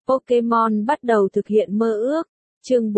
Pokemon bắt đầu thực hiện mơ ước. Chương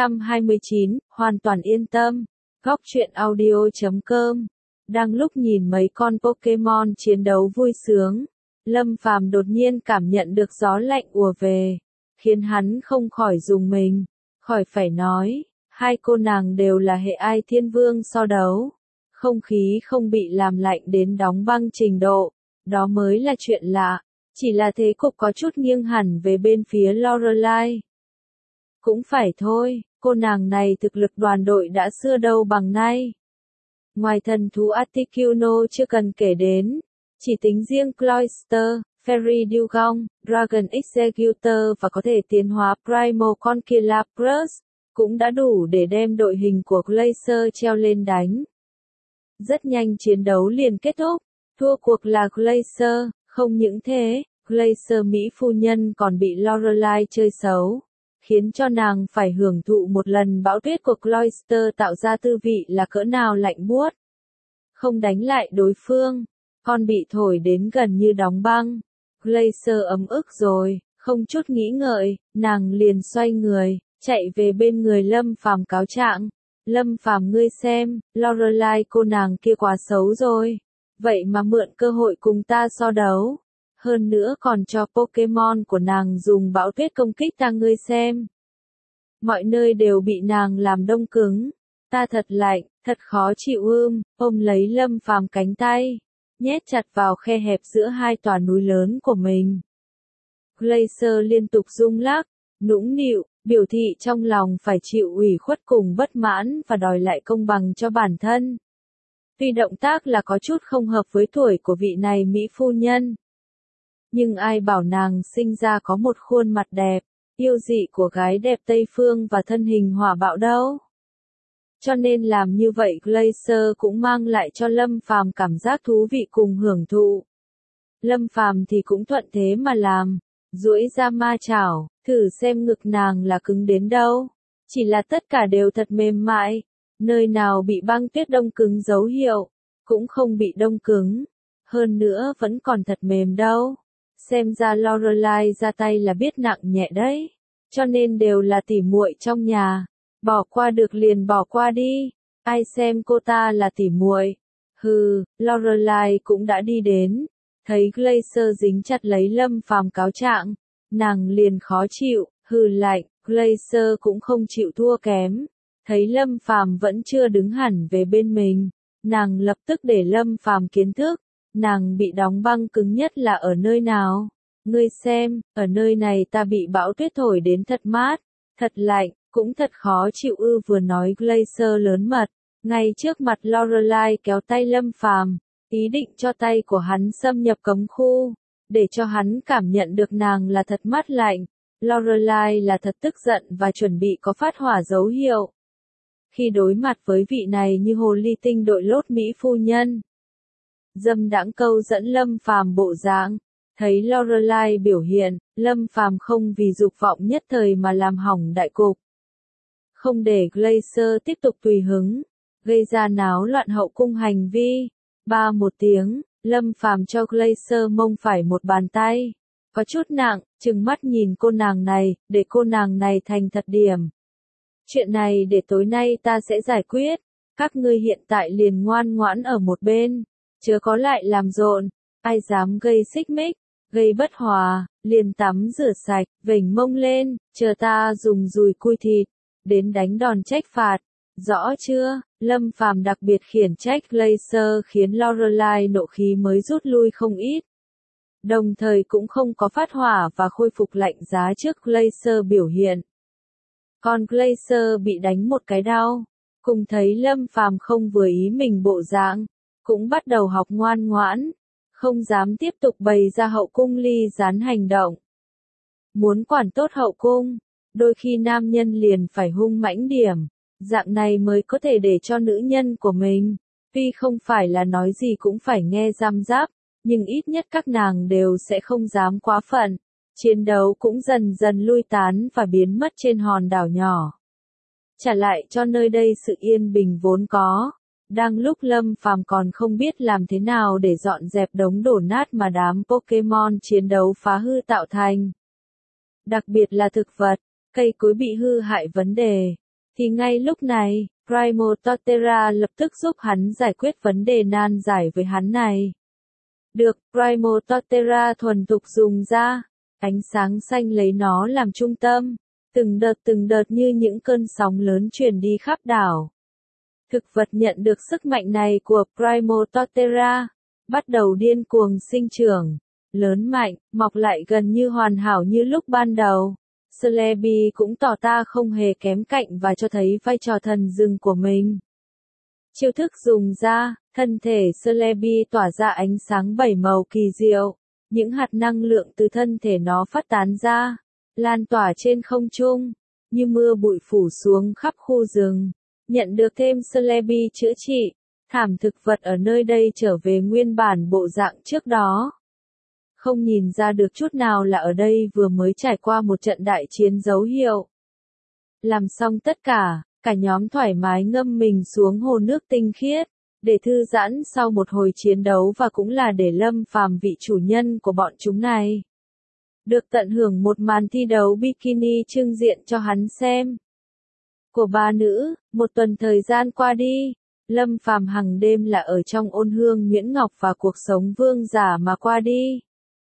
429, hoàn toàn yên tâm. Góc truyện audio.com. Đang lúc nhìn mấy con Pokemon chiến đấu vui sướng, Lâm Phàm đột nhiên cảm nhận được gió lạnh ùa về, khiến hắn không khỏi rùng mình. Khỏi phải nói, hai cô nàng đều là hệ ai thiên vương so đấu. Không khí không bị làm lạnh đến đóng băng trình độ, đó mới là chuyện lạ. Chỉ là thế cục có chút nghiêng hẳn về bên phía Lorelai. Cũng phải thôi, cô nàng này thực lực đoàn đội đã xưa đâu bằng nay. Ngoài thần thú Articuno chưa cần kể đến, chỉ tính riêng Cloyster, Fairy Dugong, Dragon Executor và có thể tiến hóa Primal Conkeldurr, cũng đã đủ để đem đội hình của Glacier treo lên đánh. Rất nhanh chiến đấu liền kết thúc, thua cuộc là Glacier. Không những thế, Glacier Mỹ phu nhân còn bị Lorelai chơi xấu, khiến cho nàng phải hưởng thụ một lần bão tuyết của Cloyster tạo ra tư vị là cỡ nào lạnh buốt. Không đánh lại đối phương, con bị thổi đến gần như đóng băng. Glacier ấm ức rồi, không chút nghĩ ngợi, nàng liền xoay người, chạy về bên người Lâm Phàm cáo trạng. Lâm Phàm ngươi xem, Lorelai cô nàng kia quá xấu rồi. Vậy mà mượn cơ hội cùng ta so đấu. Hơn nữa còn cho Pokemon của nàng dùng bão tuyết công kích ta ngươi xem. Mọi nơi đều bị nàng làm đông cứng. Ta thật lạnh, thật khó chịu ôm lấy Lâm Phàm cánh tay, nhét chặt vào khe hẹp giữa hai tòa núi lớn của mình. Glacier liên tục rung lắc, nũng nịu, biểu thị trong lòng phải chịu ủy khuất cùng bất mãn và đòi lại công bằng cho bản thân. Tuy động tác là có chút không hợp với tuổi của vị này Mỹ phu nhân. Nhưng ai bảo nàng sinh ra có một khuôn mặt đẹp, yêu dị của gái đẹp Tây Phương và thân hình hỏa bạo đâu. Cho nên làm như vậy Glacier cũng mang lại cho Lâm Phàm cảm giác thú vị cùng hưởng thụ. Lâm Phàm thì cũng thuận thế mà làm, duỗi ra ma chảo, thử xem ngực nàng là cứng đến đâu. Chỉ là tất cả đều thật mềm mại. Nơi nào bị băng tuyết đông cứng dấu hiệu, cũng không bị đông cứng. Hơn nữa vẫn còn thật mềm đâu. Xem ra Lorelai ra tay là biết nặng nhẹ đấy. Cho nên đều là tỉ muội trong nhà. Bỏ qua được liền bỏ qua đi. Ai xem cô ta là tỉ muội. Hừ, Lorelai cũng đã đi đến. Thấy Glacier dính chặt lấy Lâm Phàm cáo trạng. Nàng liền khó chịu, hừ lạnh. Glacier cũng không chịu thua kém. Thấy Lâm Phàm vẫn chưa đứng hẳn về bên mình, nàng lập tức để Lâm Phàm kiến thức, nàng bị đóng băng cứng nhất là ở nơi nào? Ngươi xem, ở nơi này ta bị bão tuyết thổi đến thật mát, thật lạnh, cũng thật khó chịu vừa nói Glacier lớn mật, ngay trước mặt Lorelai kéo tay Lâm Phàm, ý định cho tay của hắn xâm nhập cấm khu, để cho hắn cảm nhận được nàng là thật mát lạnh. Lorelai là thật tức giận và chuẩn bị có phát hỏa dấu hiệu. Khi đối mặt với vị này như hồ ly tinh đội lốt Mỹ phu nhân, dâm đãng câu dẫn Lâm Phàm bộ dạng, thấy Lorelai biểu hiện, Lâm Phàm không vì dục vọng nhất thời mà làm hỏng đại cục. Không để Glacier tiếp tục tùy hứng, gây ra náo loạn hậu cung hành vi. Ba một tiếng, Lâm Phàm cho Glacier mông phải một bàn tay. Có chút nặng, trừng mắt nhìn cô nàng này, để cô nàng này thành thật điểm. Chuyện này để tối nay ta sẽ giải quyết, các ngươi hiện tại liền ngoan ngoãn ở một bên, chớ có lại làm rộn, ai dám gây xích mích, gây bất hòa, liền tắm rửa sạch, vểnh mông lên, chờ ta dùng dùi cui thịt, đến đánh đòn trách phạt, rõ chưa? Lâm Phàm đặc biệt khiển trách Glacier khiến Lorelai nộ khí mới rút lui không ít. Đồng thời cũng không có phát hỏa và khôi phục lạnh giá trước Glacier biểu hiện. Còn Glacier bị đánh một cái đau, cùng thấy Lâm Phàm không vừa ý mình bộ dạng, cũng bắt đầu học ngoan ngoãn, không dám tiếp tục bày ra hậu cung ly gián hành động. Muốn quản tốt hậu cung, đôi khi nam nhân liền phải hung mãnh điểm, dạng này mới có thể để cho nữ nhân của mình, tuy không phải là nói gì cũng phải nghe răm rắp, nhưng ít nhất các nàng đều sẽ không dám quá phận. Chiến đấu cũng dần dần lui tán và biến mất trên hòn đảo nhỏ. Trả lại cho nơi đây sự yên bình vốn có. Đang lúc Lâm Phàm còn không biết làm thế nào để dọn dẹp đống đổ nát mà đám Pokemon chiến đấu phá hư tạo thành. đặc biệt là thực vật, cây cối bị hư hại vấn đề. Thì ngay lúc này, Primo Torterra lập tức giúp hắn giải quyết vấn đề nan giải với hắn này. Được, Primo Torterra thuần thục dùng ra, ánh sáng xanh lấy nó làm trung tâm, từng đợt như những cơn sóng lớn truyền đi khắp đảo. Thực vật nhận được sức mạnh này của Primo Torterra, bắt đầu điên cuồng sinh trưởng, lớn mạnh, mọc lại gần như hoàn hảo như lúc ban đầu. Celebi cũng tỏ ta không hề kém cạnh và cho thấy vai trò thần rừng của mình. Chiêu thức dùng ra, thân thể Celebi tỏa ra ánh sáng bảy màu kỳ diệu, những hạt năng lượng từ thân thể nó phát tán ra, lan tỏa trên không trung, như mưa bụi phủ xuống khắp khu rừng. Nhận được thêm Celebi chữa trị, thảm thực vật ở nơi đây trở về nguyên bản bộ dạng trước đó. Không nhìn ra được chút nào là ở đây vừa mới trải qua một trận đại chiến dấu hiệu. Làm xong tất cả nhóm thoải mái ngâm mình xuống hồ nước tinh khiết, để thư giãn sau một hồi chiến đấu và cũng là để Lâm Phàm vị chủ nhân của bọn chúng này được tận hưởng một màn thi đấu bikini trưng diện cho hắn xem. Của ba nữ, một tuần thời gian qua đi, Lâm Phàm hằng đêm là ở trong ôn hương nhuyễn ngọc và cuộc sống vương giả mà qua đi.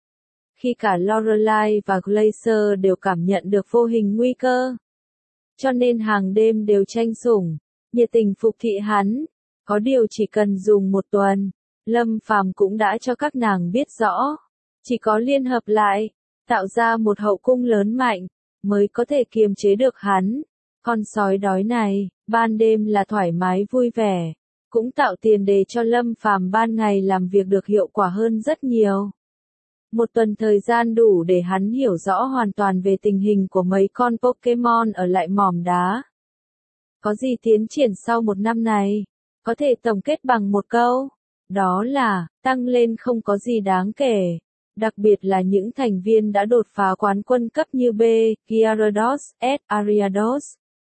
Khi cả Lorelai và Glacier đều cảm nhận được vô hình nguy cơ, cho nên hàng đêm đều tranh sủng, nhiệt tình phục thị hắn. Có điều chỉ cần dùng một tuần, Lâm Phàm cũng đã cho các nàng biết rõ, chỉ có liên hợp lại, tạo ra một hậu cung lớn mạnh, mới có thể kiềm chế được hắn. Con sói đói này, ban đêm là thoải mái vui vẻ, cũng tạo tiền đề cho Lâm Phàm ban ngày làm việc được hiệu quả hơn rất nhiều. Một tuần thời gian đủ để hắn hiểu rõ hoàn toàn về tình hình của mấy con Pokémon ở lại mỏm đá. Có gì tiến triển sau một năm này? Có thể tổng kết bằng một câu. Đó là, tăng lên không có gì đáng kể. Đặc biệt là những thành viên đã đột phá quán quân cấp như B, Gyarados, S, Ariados,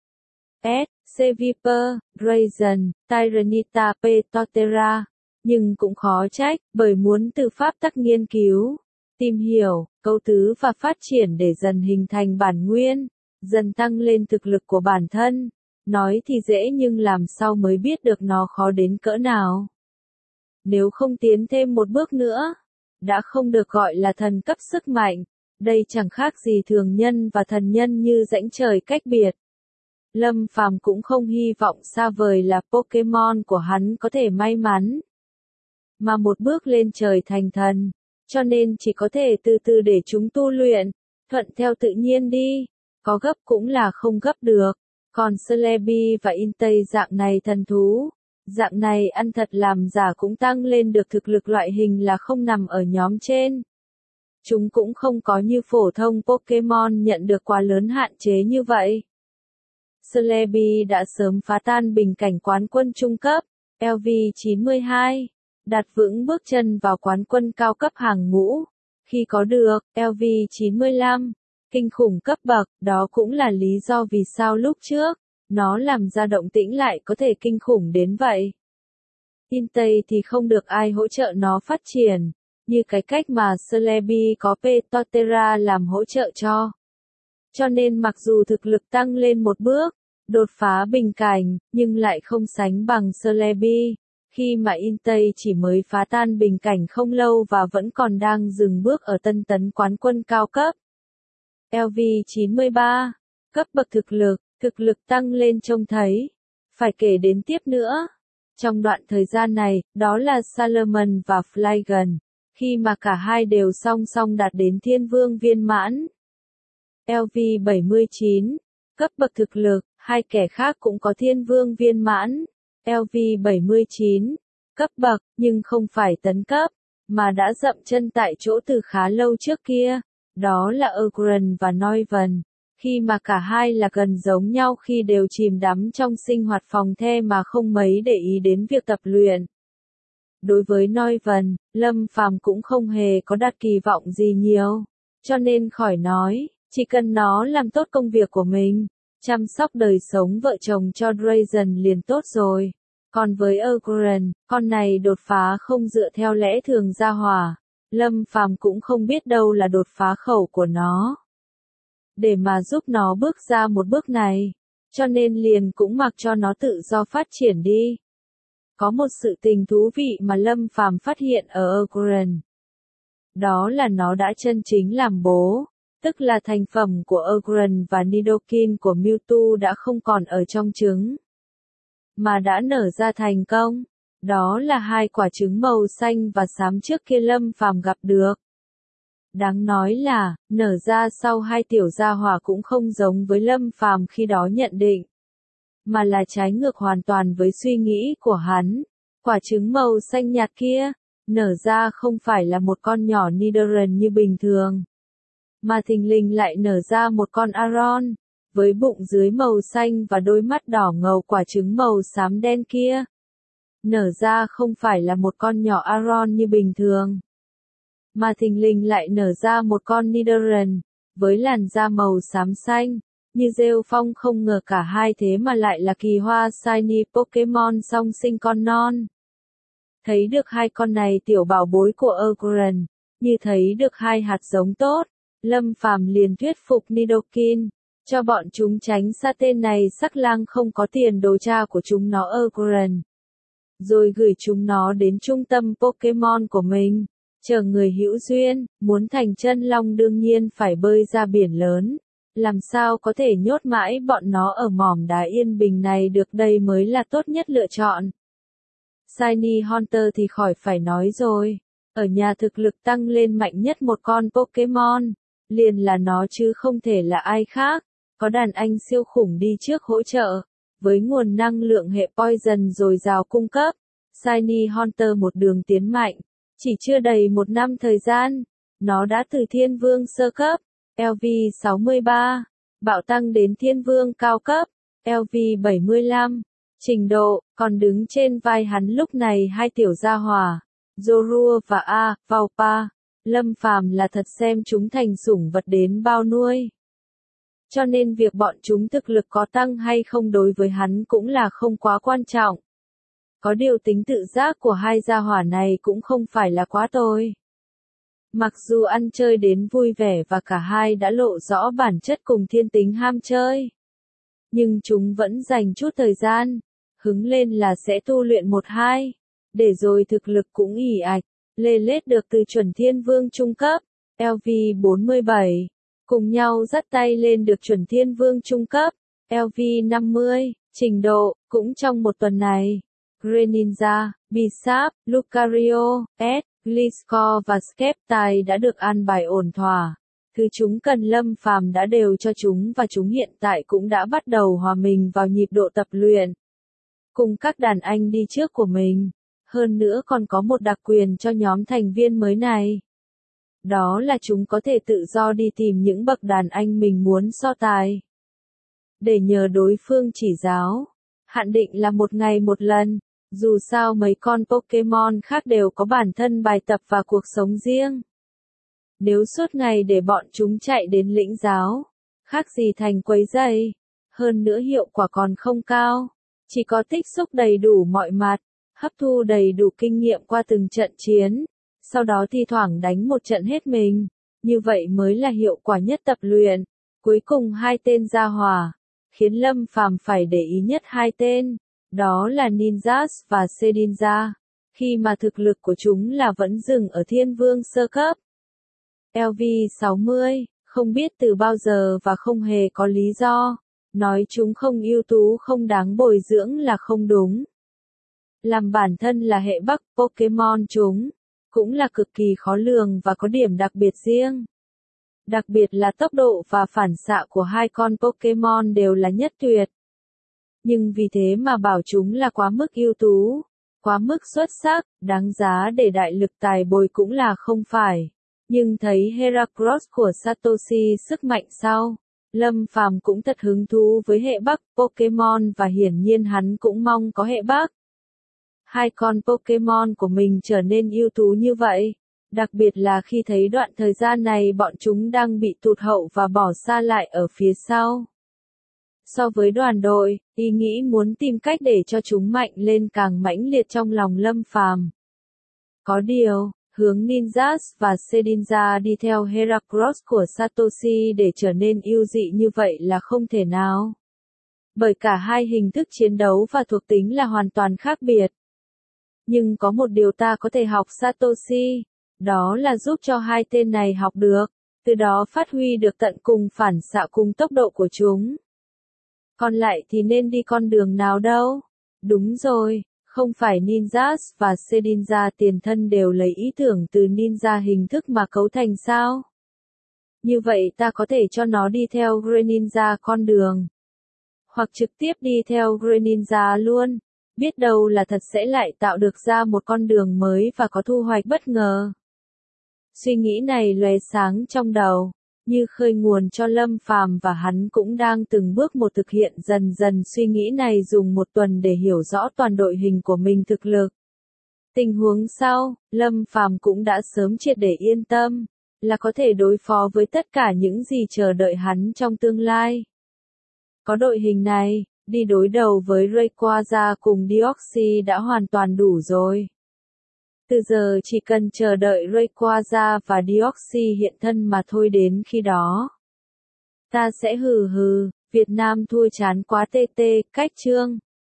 S, Seviper, Drazen, Tyranitar, P, Torterra. Nhưng cũng khó trách, bởi muốn từ pháp tắc nghiên cứu, tìm hiểu, cấu tứ và phát triển để dần hình thành bản nguyên, dần tăng lên thực lực của bản thân. Nói thì dễ nhưng làm sao mới biết được nó khó đến cỡ nào. Nếu không tiến thêm một bước nữa, đã không được gọi là thần cấp sức mạnh, đây chẳng khác gì thường nhân và thần nhân như rãnh trời cách biệt. Lâm Phàm cũng không hy vọng xa vời là Pokémon của hắn có thể may mắn, mà một bước lên trời thành thần, cho nên chỉ có thể từ từ để chúng tu luyện, thuận theo tự nhiên đi, có gấp cũng là không gấp được. Còn Celebi và Entei dạng này thần thú, dạng này ăn thật làm giả cũng tăng lên được thực lực loại hình là không nằm ở nhóm trên. Chúng cũng không có như phổ thông Pokémon nhận được quá lớn hạn chế như vậy. Celebi đã sớm phá tan bình cảnh quán quân trung cấp, LV92, đặt vững bước chân vào quán quân cao cấp hàng ngũ. Khi có được LV95, kinh khủng cấp bậc, đó cũng là lý do vì sao lúc trước, nó làm ra động tĩnh lại có thể kinh khủng đến vậy. Entei thì không được ai hỗ trợ nó phát triển, như cái cách mà Celebi có P Torterra làm hỗ trợ cho. Cho nên mặc dù thực lực tăng lên một bước, đột phá bình cảnh, nhưng lại không sánh bằng Celebi, khi mà Entei chỉ mới phá tan bình cảnh không lâu và vẫn còn đang dừng bước ở tân tấn quán quân cao cấp. LV93, cấp bậc thực lực tăng lên trông thấy. Phải kể đến tiếp nữa. Trong đoạn thời gian này, đó là Salomon và Flygon, khi mà cả hai đều song song đạt đến thiên vương viên mãn. LV79, cấp bậc thực lực, hai kẻ khác cũng có thiên vương viên mãn. LV79, cấp bậc, nhưng không phải tấn cấp, mà đã dậm chân tại chỗ từ khá lâu trước kia. Đó là Ogren và Noivern, khi mà cả hai là gần giống nhau khi đều chìm đắm trong sinh hoạt phòng the mà không mấy để ý đến việc tập luyện. Đối với Noivern, Lâm Phàm cũng không hề có đặt kỳ vọng gì nhiều, cho nên khỏi nói, chỉ cần nó làm tốt công việc của mình, chăm sóc đời sống vợ chồng cho Drazen liền tốt rồi. Còn với Ogren, con này đột phá không dựa theo lẽ thường ra hỏa. Lâm Phàm cũng không biết đâu là đột phá khẩu của nó. để mà giúp nó bước ra một bước này, cho nên liền cũng mặc cho nó tự do phát triển đi. Có một sự tình thú vị mà Lâm Phàm phát hiện ở Oakland. Đó là nó đã chân chính làm bố, tức là thành phẩm của Oakland và Nidoking của Mewtwo đã không còn ở trong trứng, mà đã nở ra thành công. Đó là hai quả trứng màu xanh và xám trước kia Lâm Phàm gặp được. Đáng nói là, nở ra sau hai tiểu gia hỏa cũng không giống với Lâm Phàm khi đó nhận định, mà là trái ngược hoàn toàn với suy nghĩ của hắn. Quả trứng màu xanh nhạt kia, nở ra không phải là một con nhỏ Nidoran như bình thường, mà thình lình lại nở ra một con Aron, với bụng dưới màu xanh và đôi mắt đỏ ngầu. Quả trứng màu xám đen kia, nở ra không phải là một con nhỏ Aron như bình thường, mà thình lình lại nở ra một con Nidoran, với làn da màu xám xanh. Như rêu phong, không ngờ cả hai thế mà lại là kỳ hoa shiny Pokemon song sinh con non. Thấy được hai con này tiểu bảo bối của Oakland, như thấy được hai hạt giống tốt, Lâm Phàm liền thuyết phục Nidoking, cho bọn chúng tránh xa tên này sắc lang không có tiền đồ cha của chúng nó Oakland. Rồi gửi chúng nó đến trung tâm Pokemon của mình, chờ người hữu duyên, muốn thành chân long đương nhiên phải bơi ra biển lớn. Làm sao có thể nhốt mãi bọn nó ở mỏm đá yên bình này được, đây mới là tốt nhất lựa chọn. Shiny Haunter thì khỏi phải nói rồi, ở nhà thực lực tăng lên mạnh nhất một con Pokemon, liền là nó chứ không thể là ai khác, có đàn anh siêu khủng đi trước hỗ trợ, với nguồn năng lượng hệ Poison dồi dào cung cấp, Shiny Haunter một đường tiến mạnh, chỉ chưa đầy một năm thời gian, nó đã từ Thiên Vương sơ cấp, LV63, bạo tăng đến Thiên Vương cao cấp, LV75. Trình độ, còn đứng trên vai hắn lúc này hai tiểu gia hỏa, Zorua và Valpa. Lâm Phàm là thật xem chúng thành sủng vật đến bao nuôi. Cho nên việc bọn chúng thực lực có tăng hay không đối với hắn cũng là không quá quan trọng. Có điều tính tự giác của hai gia hỏa này cũng không phải là quá tồi. Mặc dù ăn chơi đến vui vẻ và cả hai đã lộ rõ bản chất cùng thiên tính ham chơi, nhưng chúng vẫn dành chút thời gian, hứng lên là sẽ tu luyện 1-2, để rồi thực lực cũng ỉ ạch, lê lết được từ chuẩn Thiên Vương trung cấp, LV47, cùng nhau dắt tay lên được chuẩn Thiên Vương trung cấp, LV50, trình độ, cũng trong một tuần này. Greninja, Bisharp, Lucario, Gliscor và Sceptile đã được an bài ổn thỏa. Thứ chúng cần Lâm Phàm đã đều cho chúng và chúng hiện tại cũng đã bắt đầu hòa mình vào nhịp độ tập luyện. Cùng các đàn anh đi trước của mình. Hơn nữa còn có một đặc quyền cho nhóm thành viên mới này. Đó là chúng có thể tự do đi tìm những bậc đàn anh mình muốn so tài. Để nhờ đối phương chỉ giáo. Hạn định là một ngày một lần. Dù sao mấy con Pokemon khác đều có bản thân bài tập và cuộc sống riêng. Nếu suốt ngày để bọn chúng chạy đến lĩnh giáo, khác gì thành quấy rầy. Hơn nữa hiệu quả còn không cao. Chỉ có tích xúc đầy đủ mọi mặt, hấp thu đầy đủ kinh nghiệm qua từng trận chiến, sau đó thi thoảng đánh một trận hết mình. Như vậy mới là hiệu quả nhất tập luyện. Cuối cùng hai tên gia hỏa, khiến Lâm Phàm phải để ý nhất hai tên. Đó là Ninjas và Shedinja, khi mà thực lực của chúng là vẫn dừng ở Thiên Vương sơ cấp. LV60, không biết từ bao giờ và không hề có lý do, nói chúng không ưu tú không đáng bồi dưỡng là không đúng. Làm bản thân là hệ Bắc Pokemon chúng, cũng là cực kỳ khó lường và có điểm đặc biệt riêng. Đặc biệt là tốc độ và phản xạ của hai con Pokemon đều là nhất tuyệt. Nhưng vì thế mà bảo chúng là quá mức ưu tú, quá mức xuất sắc, đáng giá để đại lực tài bồi cũng là không phải. Nhưng thấy Heracross của Satoshi sức mạnh sau, Lâm Phàm cũng thật hứng thú với hệ Bắc Pokemon và hiển nhiên hắn cũng mong có hệ Bắc. Hai con Pokemon của mình trở nên ưu tú như vậy, đặc biệt là khi thấy đoạn thời gian này bọn chúng đang bị tụt hậu và bỏ xa lại ở phía sau. So với đoàn đội, ý nghĩ muốn tìm cách để cho chúng mạnh lên càng mãnh liệt trong lòng Lâm Phàm. Có điều, hướng Ninjas và Shedinja đi theo Heracross của Satoshi để trở nên ưu dị như vậy là không thể nào. Bởi cả hai hình thức chiến đấu và thuộc tính là hoàn toàn khác biệt. Nhưng có một điều ta có thể học Satoshi, đó là giúp cho hai tên này học được, từ đó phát huy được tận cùng phản xạ cùng tốc độ của chúng. Còn lại thì nên đi con đường nào đâu? Đúng rồi, không phải Ninjas và Shedinja tiền thân đều lấy ý tưởng từ ninja hình thức mà cấu thành sao? Như vậy ta có thể cho nó đi theo Greninja con đường. Hoặc trực tiếp đi theo Greninja luôn. Biết đâu là thật sẽ lại tạo được ra một con đường mới và có thu hoạch bất ngờ. Suy nghĩ này lóe sáng trong đầu, như khơi nguồn cho Lâm Phàm và hắn cũng đang từng bước một thực hiện dần dần suy nghĩ này dùng một tuần để hiểu rõ toàn đội hình của mình thực lực. Tình huống sau, Lâm Phàm cũng đã sớm triệt để yên tâm, là có thể đối phó với tất cả những gì chờ đợi hắn trong tương lai. Có đội hình này, đi đối đầu với Rayquaza cùng Deoxys đã hoàn toàn đủ rồi. Từ giờ chỉ cần chờ đợi Rayquaza và Deoxys hiện thân mà thôi, đến khi đó. Ta sẽ hừ hừ, Việt Nam thua chán quá tê tê, cách chương.